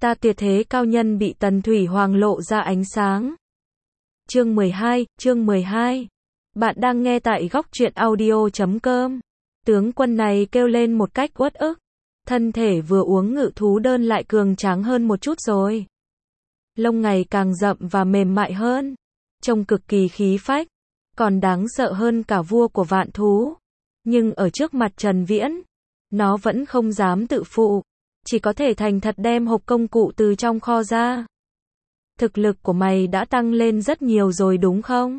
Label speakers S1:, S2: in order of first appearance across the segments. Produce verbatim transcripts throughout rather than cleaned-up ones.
S1: Ta tuyệt thế cao nhân bị Tần Thủy Hoàng lộ ra ánh sáng. Chương mười hai, chương mười hai. Bạn đang nghe tại góc truyện audio chấm com. Tướng quân này kêu lên một cách uất ức. Thân thể vừa uống ngự thú đơn lại cường tráng hơn một chút rồi. Lông ngày càng rậm và mềm mại hơn. Trông cực kỳ khí phách. Còn đáng sợ hơn cả vua của vạn thú. Nhưng ở trước mặt Trần Viễn, nó vẫn không dám tự phụ. Chỉ có thể thành thật đem hộp công cụ từ trong kho ra. Thực lực của mày đã tăng lên rất nhiều rồi đúng không?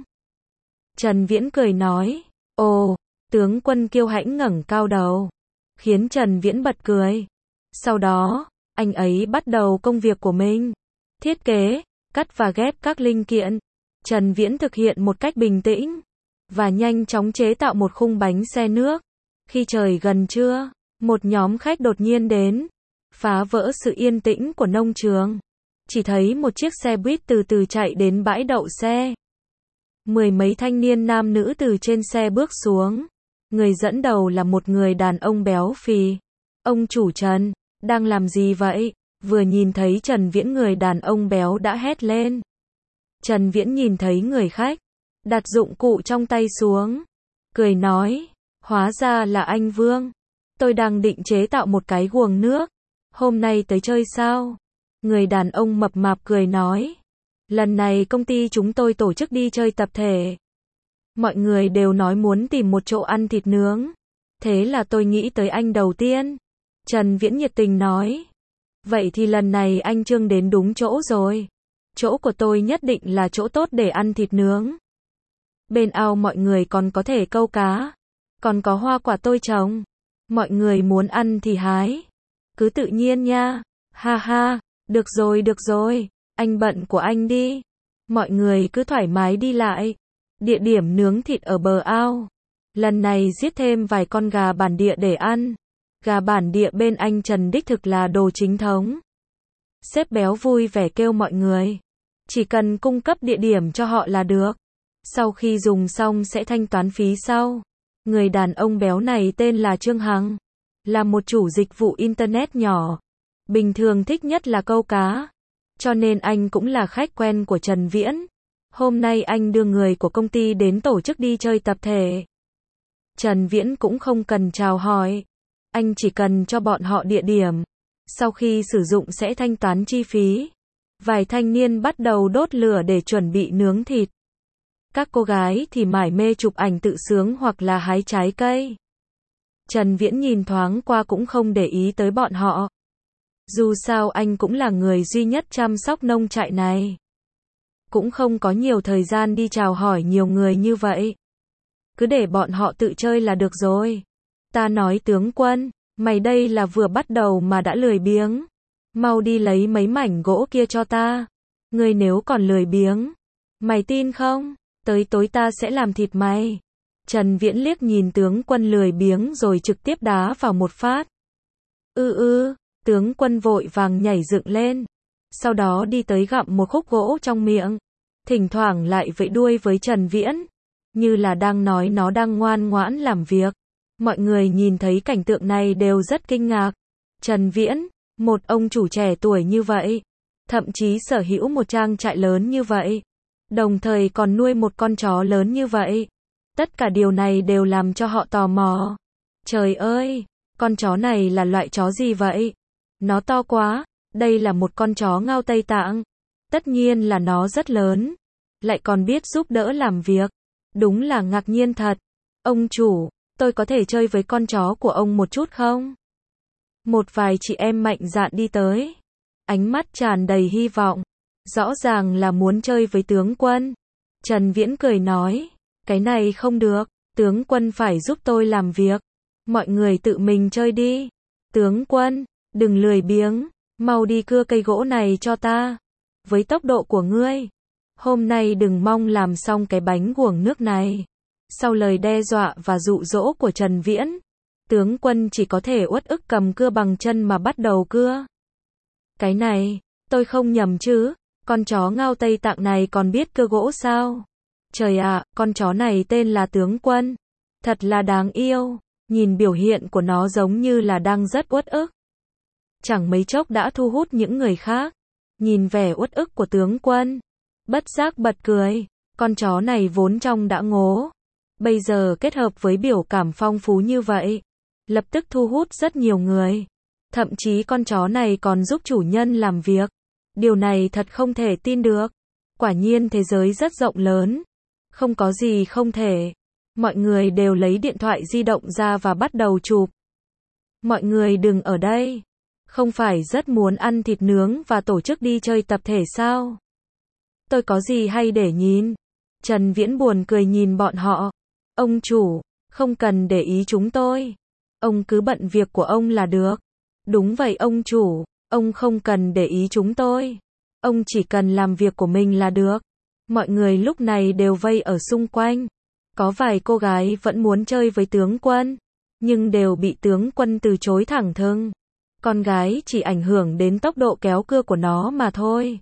S1: Trần Viễn cười nói. Ồ, tướng quân kiêu hãnh ngẩng cao đầu. Khiến Trần Viễn bật cười. Sau đó, anh ấy bắt đầu công việc của mình. Thiết kế, cắt và ghép các linh kiện. Trần Viễn thực hiện một cách bình tĩnh. Và nhanh chóng chế tạo một khung bánh xe nước. Khi trời gần trưa, một nhóm khách đột nhiên đến. Phá vỡ sự yên tĩnh của nông trường. Chỉ thấy một chiếc xe buýt từ từ chạy đến bãi đậu xe. Mười mấy thanh niên nam nữ từ trên xe bước xuống. Người dẫn đầu là một người đàn ông béo phì. Ông chủ Trần, đang làm gì vậy? Vừa nhìn thấy Trần Viễn, người đàn ông béo đã hét lên. Trần Viễn nhìn thấy người khách, đặt dụng cụ trong tay xuống. Cười nói, hóa ra là anh Vương. Tôi đang định chế tạo một cái guồng nước. Hôm nay tới chơi sao? Người đàn ông mập mạp cười nói. Lần này công ty chúng tôi tổ chức đi chơi tập thể. Mọi người đều nói muốn tìm một chỗ ăn thịt nướng. Thế là tôi nghĩ tới anh đầu tiên. Trần Viễn nhiệt tình nói. Vậy thì lần này anh Trương đến đúng chỗ rồi. Chỗ của tôi nhất định là chỗ tốt để ăn thịt nướng. Bên ao mọi người còn có thể câu cá. Còn có hoa quả tôi trồng. Mọi người muốn ăn thì hái. Cứ tự nhiên nha. Ha ha, được rồi được rồi. Anh bận của anh đi. Mọi người cứ thoải mái đi lại. Địa điểm nướng thịt ở bờ ao. Lần này giết thêm vài con gà bản địa để ăn. Gà bản địa bên anh Trần đích thực là đồ chính thống. Sếp béo vui vẻ kêu mọi người. Chỉ cần cung cấp địa điểm cho họ là được. Sau khi dùng xong sẽ thanh toán phí sau. Người đàn ông béo này tên là Trương Hằng. Là một chủ dịch vụ Internet nhỏ. Bình thường thích nhất là câu cá. Cho nên anh cũng là khách quen của Trần Viễn. Hôm nay anh đưa người của công ty đến tổ chức đi chơi tập thể. Trần Viễn cũng không cần chào hỏi. Anh chỉ cần cho bọn họ địa điểm. Sau khi sử dụng sẽ thanh toán chi phí. Vài thanh niên bắt đầu đốt lửa để chuẩn bị nướng thịt. Các cô gái thì mải mê chụp ảnh tự sướng hoặc là hái trái cây. Trần Viễn nhìn thoáng qua cũng không để ý tới bọn họ. Dù sao anh cũng là người duy nhất chăm sóc nông trại này. Cũng không có nhiều thời gian đi chào hỏi nhiều người như vậy. Cứ để bọn họ tự chơi là được rồi. Ta nói tướng quân, mày đây là vừa bắt đầu mà đã lười biếng. Mau đi lấy mấy mảnh gỗ kia cho ta. Ngươi nếu còn lười biếng, mày tin không? Tới tối ta sẽ làm thịt mày. Trần Viễn liếc nhìn tướng quân lười biếng rồi trực tiếp đá vào một phát. Ư ư, tướng quân vội vàng nhảy dựng lên. Sau đó đi tới gặm một khúc gỗ trong miệng. Thỉnh thoảng lại vẫy đuôi với Trần Viễn. Như là đang nói nó đang ngoan ngoãn làm việc. Mọi người nhìn thấy cảnh tượng này đều rất kinh ngạc. Trần Viễn, một ông chủ trẻ tuổi như vậy. Thậm chí sở hữu một trang trại lớn như vậy. Đồng thời còn nuôi một con chó lớn như vậy. Tất cả điều này đều làm cho họ tò mò. Trời ơi, con chó này là loại chó gì vậy? Nó to quá, đây là một con chó Ngao Tây Tạng. Tất nhiên là nó rất lớn. Lại còn biết giúp đỡ làm việc. Đúng là ngạc nhiên thật. Ông chủ, tôi có thể chơi với con chó của ông một chút không? Một vài chị em mạnh dạn đi tới. Ánh mắt tràn đầy hy vọng. Rõ ràng là muốn chơi với tướng quân. Trần Viễn cười nói. Cái này không được. Tướng quân phải giúp tôi làm việc. Mọi người tự mình chơi đi. Tướng quân, đừng lười biếng. Mau đi cưa cây gỗ này cho ta. Với tốc độ của ngươi, hôm nay đừng mong làm xong cái bánh guồng nước này. Sau lời đe dọa và dụ dỗ của Trần Viễn, tướng quân chỉ có thể uất ức cầm cưa bằng chân mà bắt đầu cưa. Cái này, tôi không nhầm chứ? Con chó Ngao Tây Tạng này còn biết cưa gỗ sao? Trời ạ, con chó này tên là tướng quân. Thật là đáng yêu. Nhìn biểu hiện của nó giống như là đang rất uất ức. chẳng mấy chốc đã thu hút những người khác. Nhìn vẻ uất ức của tướng quân, bất giác bật cười, con chó này vốn trông đã ngố. Bây giờ kết hợp với biểu cảm phong phú như vậy, lập tức thu hút rất nhiều người. Thậm chí con chó này còn giúp chủ nhân làm việc. Điều này thật không thể tin được. Quả nhiên thế giới rất rộng lớn. Không có gì không thể. Mọi người đều lấy điện thoại di động ra và bắt đầu chụp. Mọi người đừng ở đây. Không phải rất muốn ăn thịt nướng và tổ chức đi chơi tập thể sao? Tôi có gì hay để nhìn? Trần Viễn buồn cười nhìn bọn họ. Ông chủ, không cần để ý chúng tôi. Ông cứ bận việc của ông là được. Đúng vậy ông chủ, ông không cần để ý chúng tôi. Ông chỉ cần làm việc của mình là được. Mọi người lúc này đều vây ở xung quanh. Có vài cô gái vẫn muốn chơi với tướng quân, nhưng đều bị tướng quân từ chối thẳng thừng. Con gái chỉ ảnh hưởng đến tốc độ kéo cưa của nó mà thôi.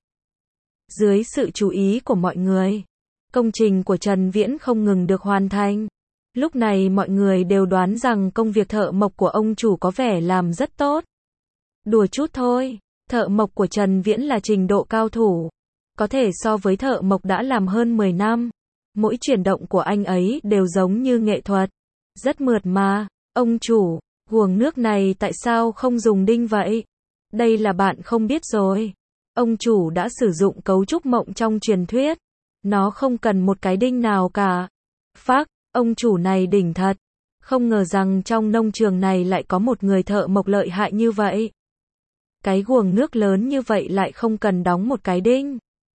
S1: Dưới sự chú ý của mọi người, công trình của Trần Viễn không ngừng được hoàn thành. Lúc này mọi người đều đoán rằng công việc thợ mộc của ông chủ có vẻ làm rất tốt. Đùa chút thôi, thợ mộc của Trần Viễn là trình độ cao thủ. Có thể so với thợ mộc đã làm hơn mười năm. Mỗi chuyển động của anh ấy đều giống như nghệ thuật. Rất mượt mà. Ông chủ, guồng nước này tại sao không dùng đinh vậy? Đây là bạn không biết rồi. Ông chủ đã sử dụng cấu trúc mộng trong truyền thuyết. Nó không cần một cái đinh nào cả. Phác, ông chủ này đỉnh thật. Không ngờ rằng trong nông trường này lại có một người thợ mộc lợi hại như vậy. Cái guồng nước lớn như vậy lại không cần đóng một cái đinh.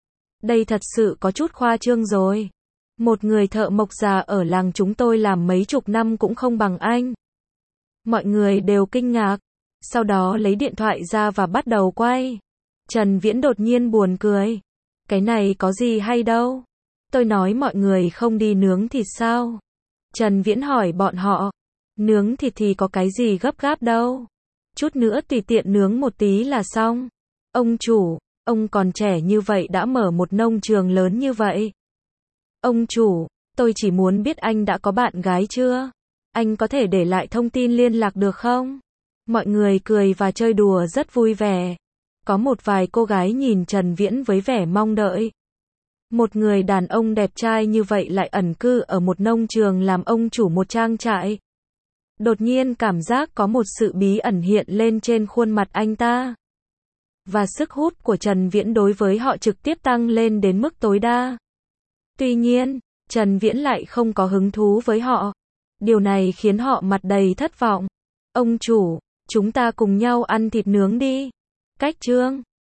S1: Đây thật sự có chút khoa trương rồi. Một người thợ mộc già ở làng chúng tôi làm mấy chục năm cũng không bằng anh. Mọi người đều kinh ngạc. Sau đó lấy điện thoại ra và bắt đầu quay. Trần Viễn đột nhiên buồn cười. Cái này có gì hay đâu. Tôi nói mọi người không đi nướng thịt sao? Trần Viễn hỏi bọn họ. Nướng thịt thì có cái gì gấp gáp đâu. Chút nữa tùy tiện nướng một tí là xong. Ông chủ, ông còn trẻ như vậy đã mở một nông trường lớn như vậy. Ông chủ, tôi chỉ muốn biết anh đã có bạn gái chưa? Anh có thể để lại thông tin liên lạc được không? Mọi người cười và chơi đùa rất vui vẻ. Có một vài cô gái nhìn Trần Viễn với vẻ mong đợi. Một người đàn ông đẹp trai như vậy lại ẩn cư ở một nông trường làm ông chủ một trang trại. Đột nhiên cảm giác có một sự bí ẩn hiện lên trên khuôn mặt anh ta. Và sức hút của Trần Viễn đối với họ trực tiếp tăng lên đến mức tối đa. Tuy nhiên, Trần Viễn lại không có hứng thú với họ. Điều này khiến họ mặt đầy thất vọng. Ông chủ, chúng ta cùng nhau ăn thịt nướng đi. Cách chương